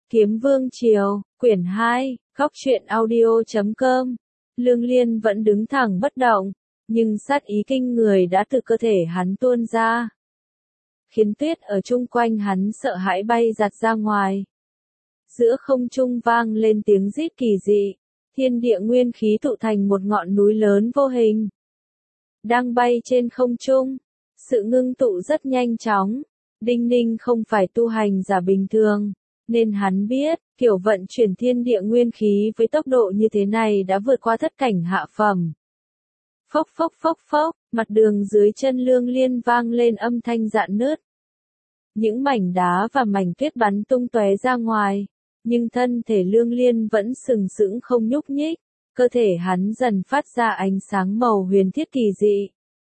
Kiếm Vương Triều, quyển 2, góc truyện audio.com. Lương Liên vẫn đứng thẳng bất động, nhưng sát ý kinh người đã từ cơ thể hắn tuôn ra, khiến tuyết ở chung quanh hắn sợ hãi bay giạt ra ngoài. Giữa không trung vang lên tiếng rít kỳ dị, thiên địa nguyên khí tụ thành một ngọn núi lớn vô hình, đang bay trên không trung. Sự ngưng tụ rất nhanh chóng. Đinh Ninh không phải tu hành giả bình thường, nên hắn biết, kiểu vận chuyển thiên địa nguyên khí với tốc độ như thế này đã vượt qua thất cảnh hạ phẩm. Phốc phốc phốc phốc, mặt đường dưới chân Lương Liên vang lên âm thanh rạn nứt. Những mảnh đá và mảnh tuyết bắn tung tóe ra ngoài, nhưng thân thể Lương Liên vẫn sừng sững không nhúc nhích, cơ thể hắn dần phát ra ánh sáng màu huyền thiết kỳ dị.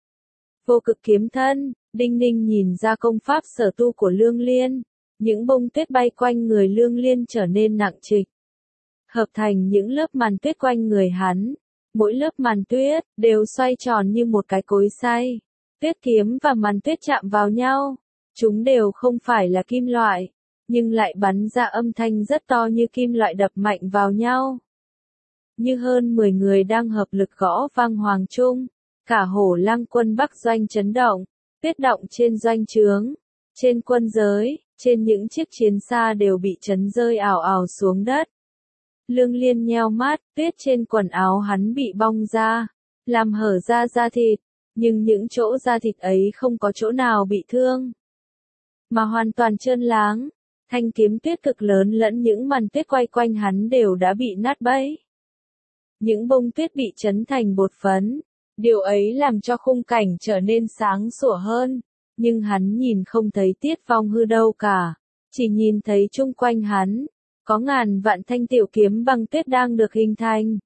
Vô cực kiếm thân. Đinh Ninh nhìn ra công pháp sở tu của Lương Liên, những bông tuyết bay quanh người Lương Liên trở nên nặng trịch, hợp thành những lớp màn tuyết quanh người hắn. Mỗi lớp màn tuyết đều xoay tròn như một cái cối xay. Tuyết kiếm và màn tuyết chạm vào nhau, chúng đều không phải là kim loại, nhưng lại bắn ra âm thanh rất to như kim loại đập mạnh vào nhau. Như hơn 10 người đang hợp lực gõ vang hoàng trung, cả Hổ Lang quân Bắc doanh chấn động. Tuyết động trên doanh trướng, trên quân giới, trên những chiếc chiến xa đều bị chấn rơi ảo ảo xuống đất. Lương Liên nheo mắt, tuyết trên quần áo hắn bị bong ra, làm hở ra da thịt, nhưng những chỗ da thịt ấy không có chỗ nào bị thương, mà hoàn toàn trơn láng. Thanh kiếm tuyết cực lớn lẫn những màn tuyết quay quanh hắn đều đã bị nát bấy. Những bông tuyết bị chấn thành bột phấn. Điều ấy làm cho khung cảnh trở nên sáng sủa hơn, nhưng hắn nhìn không thấy Tiết Phong Hư đâu cả, chỉ nhìn thấy chung quanh hắn, có ngàn vạn thanh tiểu kiếm băng tuyết đang được hình thành.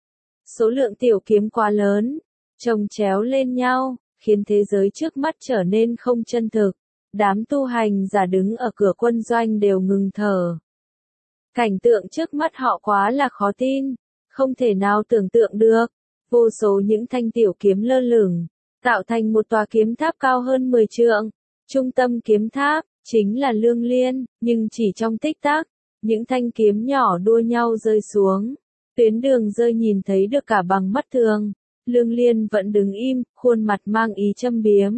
Số lượng tiểu kiếm quá lớn, chồng chéo lên nhau, khiến thế giới trước mắt trở nên không chân thực. Đám tu hành giả đứng ở cửa quân doanh đều ngừng thở. Cảnh tượng trước mắt họ quá là khó tin, không thể nào tưởng tượng được. Vô số những thanh tiểu kiếm lơ lửng, tạo thành một tòa kiếm tháp cao hơn 10 trượng. Trung tâm kiếm tháp chính là Lương Liên, nhưng chỉ trong tích tắc, những thanh kiếm nhỏ đua nhau rơi xuống. Tuyến đường rơi nhìn thấy được cả bằng mắt thường. Lương Liên vẫn đứng im, khuôn mặt mang ý châm biếm.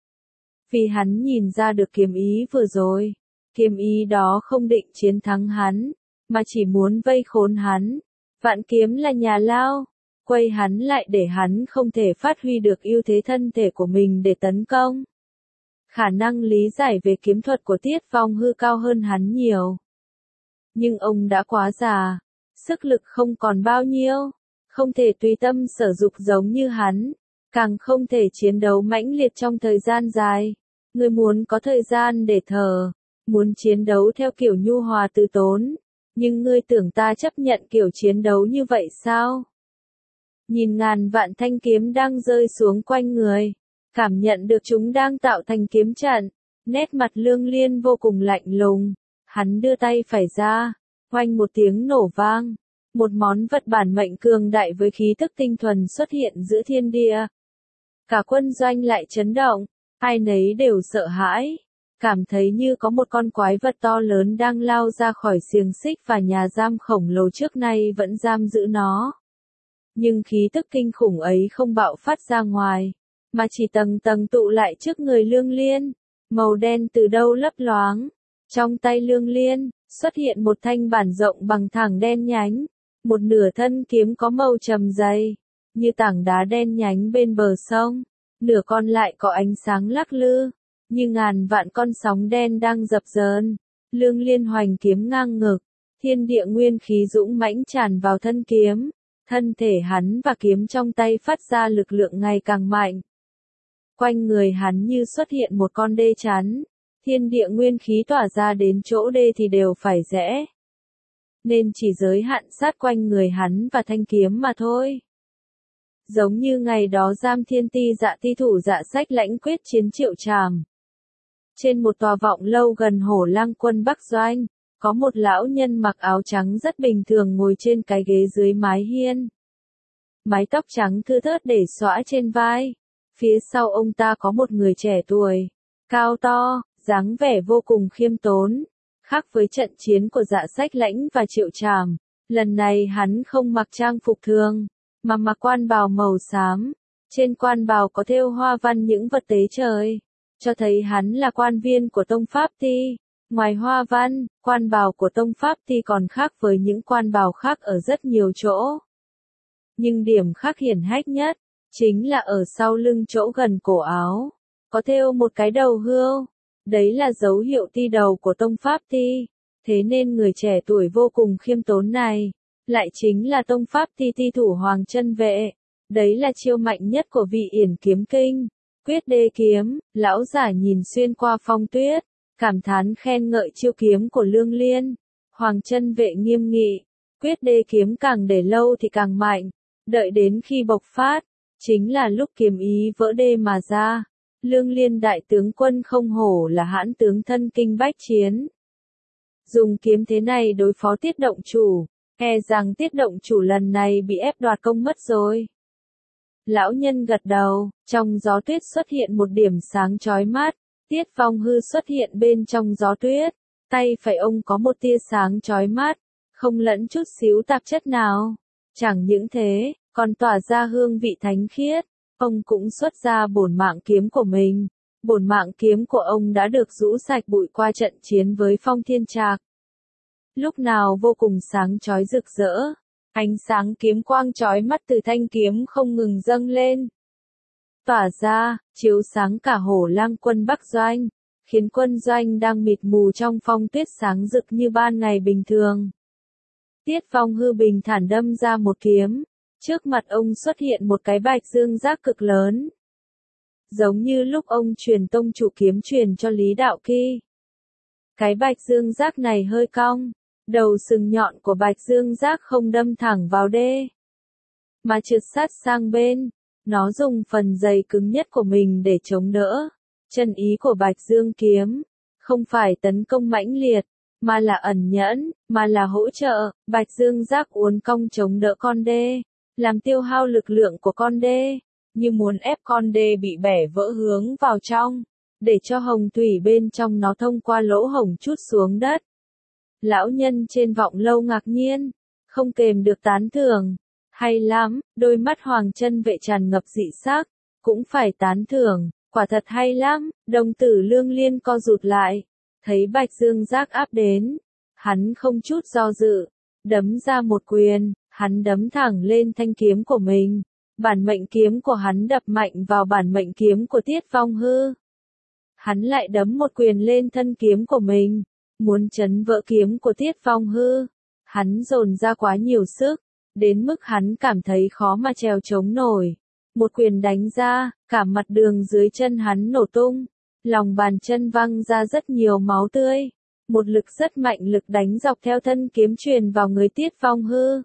Vì hắn nhìn ra được kiếm ý vừa rồi, kiếm ý đó không định chiến thắng hắn, mà chỉ muốn vây khốn hắn. Vạn kiếm là nhà lao, quay hắn lại để hắn không thể phát huy được ưu thế thân thể của mình để tấn công. Khả năng lý giải về kiếm thuật của Tiết Phong Hư cao hơn hắn nhiều. Nhưng ông đã quá già, sức lực không còn bao nhiêu, không thể tùy tâm sở dục giống như hắn, càng không thể chiến đấu mãnh liệt trong thời gian dài. Người muốn có thời gian để thở, muốn chiến đấu theo kiểu nhu hòa từ tốn, nhưng ngươi tưởng ta chấp nhận kiểu chiến đấu như vậy sao? Nhìn ngàn vạn thanh kiếm đang rơi xuống quanh người, cảm nhận được chúng đang tạo thành kiếm trận, nét mặt Lương Liên vô cùng lạnh lùng. Hắn đưa tay phải ra, oanh một tiếng nổ vang, một món vật bản mệnh cường đại với khí tức tinh thuần xuất hiện giữa thiên địa. Cả quân doanh lại chấn động, ai nấy đều sợ hãi, cảm thấy như có một con quái vật to lớn đang lao ra khỏi xiềng xích và nhà giam khổng lồ trước nay vẫn giam giữ nó. Nhưng khí tức kinh khủng ấy không bạo phát ra ngoài, mà chỉ tầng tầng tụ lại trước người Lương Liên, màu đen từ đâu lấp loáng. Trong tay Lương Liên, xuất hiện một thanh bản rộng bằng thẳng đen nhánh, một nửa thân kiếm có màu trầm dày, như tảng đá đen nhánh bên bờ sông, nửa còn lại có ánh sáng lắc lư, như ngàn vạn con sóng đen đang dập dờn. Lương Liên hoành kiếm ngang ngực, thiên địa nguyên khí dũng mãnh tràn vào thân kiếm. Thân thể hắn và kiếm trong tay phát ra lực lượng ngày càng mạnh. Quanh người hắn như xuất hiện một con đê chắn, thiên địa nguyên khí tỏa ra đến chỗ đê thì đều phải rẽ. Nên chỉ giới hạn sát quanh người hắn và thanh kiếm mà thôi. Giống như ngày đó giam thiên ti dạ ti thủ dạ sách lãnh quyết chiến Triệu Trảm. Trên một tòa vọng lâu gần Hổ Lang quân Bắc doanh, có một lão nhân mặc áo trắng rất bình thường ngồi trên cái ghế dưới mái hiên. Mái tóc trắng thưa thớt để xõa trên vai. Phía sau ông ta có một người trẻ tuổi, cao to, dáng vẻ vô cùng khiêm tốn. Khác với trận chiến của Dạ Sách Lãnh và Triệu Trảm, lần này hắn không mặc trang phục thường, mà mặc quan bào màu xám. Trên quan bào có thêu hoa văn những vật tế trời, cho thấy hắn là quan viên của Tông Pháp Ti. Ngoài hoa văn, quan bào của Tông Pháp Ti còn khác với những quan bào khác ở rất nhiều chỗ. Nhưng điểm khác hiển hách nhất, chính là ở sau lưng chỗ gần cổ áo, có thêu một cái đầu hươu. Đấy là dấu hiệu ti đầu của Tông Pháp Ti. Thế nên người trẻ tuổi vô cùng khiêm tốn này, lại chính là Tông Pháp Ti ti thủ Hoàng Chân Vệ. Đấy là chiêu mạnh nhất của vị Yển Kiếm Kinh, Quyết Đê Kiếm. Lão giả nhìn xuyên qua phong tuyết, cảm thán khen ngợi chiêu kiếm của Lương Liên. Hoàng Chân Vệ nghiêm nghị, Quyết Đê Kiếm càng để lâu thì càng mạnh, đợi đến khi bộc phát, chính là lúc kiếm ý vỡ đê mà ra. Lương Liên đại tướng quân không hổ là hãn tướng thân kinh bách chiến. Dùng kiếm thế này đối phó Tiết động chủ, e rằng Tiết động chủ lần này bị ép đoạt công mất rồi. Lão nhân gật đầu, trong gió tuyết xuất hiện một điểm sáng chói mắt. Tiết Phong Hư xuất hiện bên trong gió tuyết, tay phải ông có một tia sáng chói mắt, không lẫn chút xíu tạp chất nào. Chẳng những thế, còn tỏa ra hương vị thánh khiết. Ông cũng xuất ra bổn mạng kiếm của mình. Bổn mạng kiếm của ông đã được rũ sạch bụi qua trận chiến với Phong Thiên Trạc. Lúc nào vô cùng sáng chói rực rỡ, ánh sáng kiếm quang chói mắt từ thanh kiếm không ngừng dâng lên, tỏa ra, chiếu sáng cả Hổ Lang quân Bắc Doanh, khiến quân doanh đang mịt mù trong phong tuyết sáng rực như ban ngày bình thường. Tiết Phong Hư bình thản đâm ra một kiếm, trước mặt ông xuất hiện một cái bạch dương giác cực lớn. Giống như lúc ông truyền tông chủ kiếm truyền cho Lý Đạo Kỳ. Cái bạch dương giác này hơi cong, đầu sừng nhọn của bạch dương giác không đâm thẳng vào đê, mà trượt sát sang bên. Nó dùng phần dày cứng nhất của mình để chống đỡ. Chân ý của bạch dương kiếm, không phải tấn công mãnh liệt, mà là ẩn nhẫn, mà là hỗ trợ. Bạch dương giác uốn cong chống đỡ con đê, làm tiêu hao lực lượng của con đê, như muốn ép con đê bị bẻ vỡ hướng vào trong, để cho hồng thủy bên trong nó thông qua lỗ hổng trút xuống đất. Lão nhân trên vọng lâu ngạc nhiên, không kềm được tán thưởng. Hay lắm, đôi mắt Hoàng Chân Vệ tràn ngập dị sắc, cũng phải tán thưởng, quả thật hay lắm. Đồng tử Lương Liên co rụt lại, thấy bạch dương giác áp đến, hắn không chút do dự, đấm ra một quyền. Hắn đấm thẳng lên thanh kiếm của mình, bản mệnh kiếm của hắn đập mạnh vào bản mệnh kiếm của Tiết Phong Hư. Hắn lại đấm một quyền lên thân kiếm của mình, muốn chấn vỡ kiếm của Tiết Phong Hư. Hắn dồn ra quá nhiều sức, đến mức hắn cảm thấy khó mà trèo chống nổi. Một quyền đánh ra, cả mặt đường dưới chân hắn nổ tung, lòng bàn chân văng ra rất nhiều máu tươi. Một lực rất mạnh lực đánh dọc theo thân kiếm truyền vào người Tiết Phong Hư.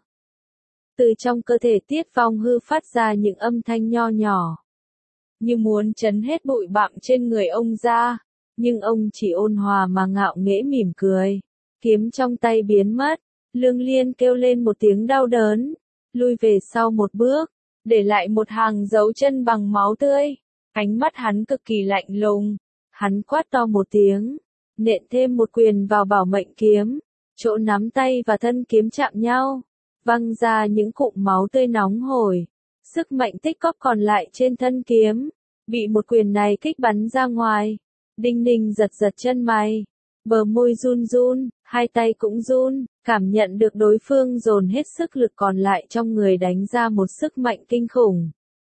Từ trong cơ thể Tiết Phong Hư phát ra những âm thanh nho nhỏ, như muốn chấn hết bụi bặm trên người ông ra, nhưng ông chỉ ôn hòa mà ngạo nghễ mỉm cười. Kiếm trong tay biến mất, Lương Liên kêu lên một tiếng đau đớn, lui về sau một bước, để lại một hàng dấu chân bằng máu tươi. Ánh mắt hắn cực kỳ lạnh lùng, hắn quát to một tiếng, nện thêm một quyền vào bảo mệnh kiếm, chỗ nắm tay và thân kiếm chạm nhau, văng ra những cụm máu tươi nóng hổi. Sức mạnh tích cóp còn lại trên thân kiếm, bị một quyền này kích bắn ra ngoài. Đinh Ninh giật giật chân mày, bờ môi run run, hai tay cũng run, cảm nhận được đối phương dồn hết sức lực còn lại trong người đánh ra một sức mạnh kinh khủng.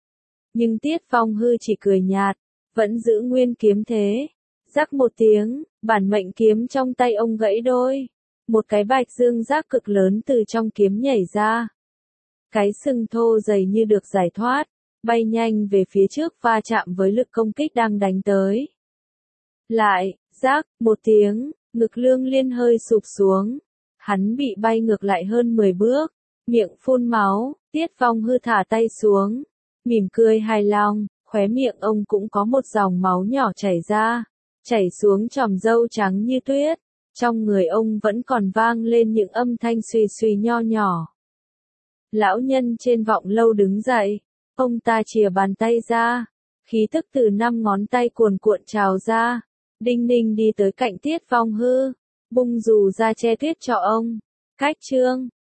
Nhưng Tiết Phong Hư chỉ cười nhạt, vẫn giữ nguyên kiếm thế. Rắc một tiếng, bản mệnh kiếm trong tay ông gãy đôi. Một cái bạch dương giác cực lớn từ trong kiếm nhảy ra. Cái sừng thô dày như được giải thoát, bay nhanh về phía trước va chạm với lực công kích đang đánh tới. Lại, rắc, một tiếng, ngực Lương Liên hơi sụp xuống. Hắn bị bay ngược lại hơn 10 bước, miệng phun máu. Tiết Phong Hư thả tay xuống, mỉm cười hài lòng, khóe miệng ông cũng có một dòng máu nhỏ chảy ra, chảy xuống chòm râu trắng như tuyết. Trong người ông vẫn còn vang lên những âm thanh suy suy nho nhỏ. Lão nhân trên vọng lâu đứng dậy, ông ta chìa bàn tay ra, khí tức từ 5 ngón tay cuồn cuộn trào ra. Đinh Ninh đi tới cạnh Tiết Phong Hư, bung dù ra che tuyết cho ông. Cách chương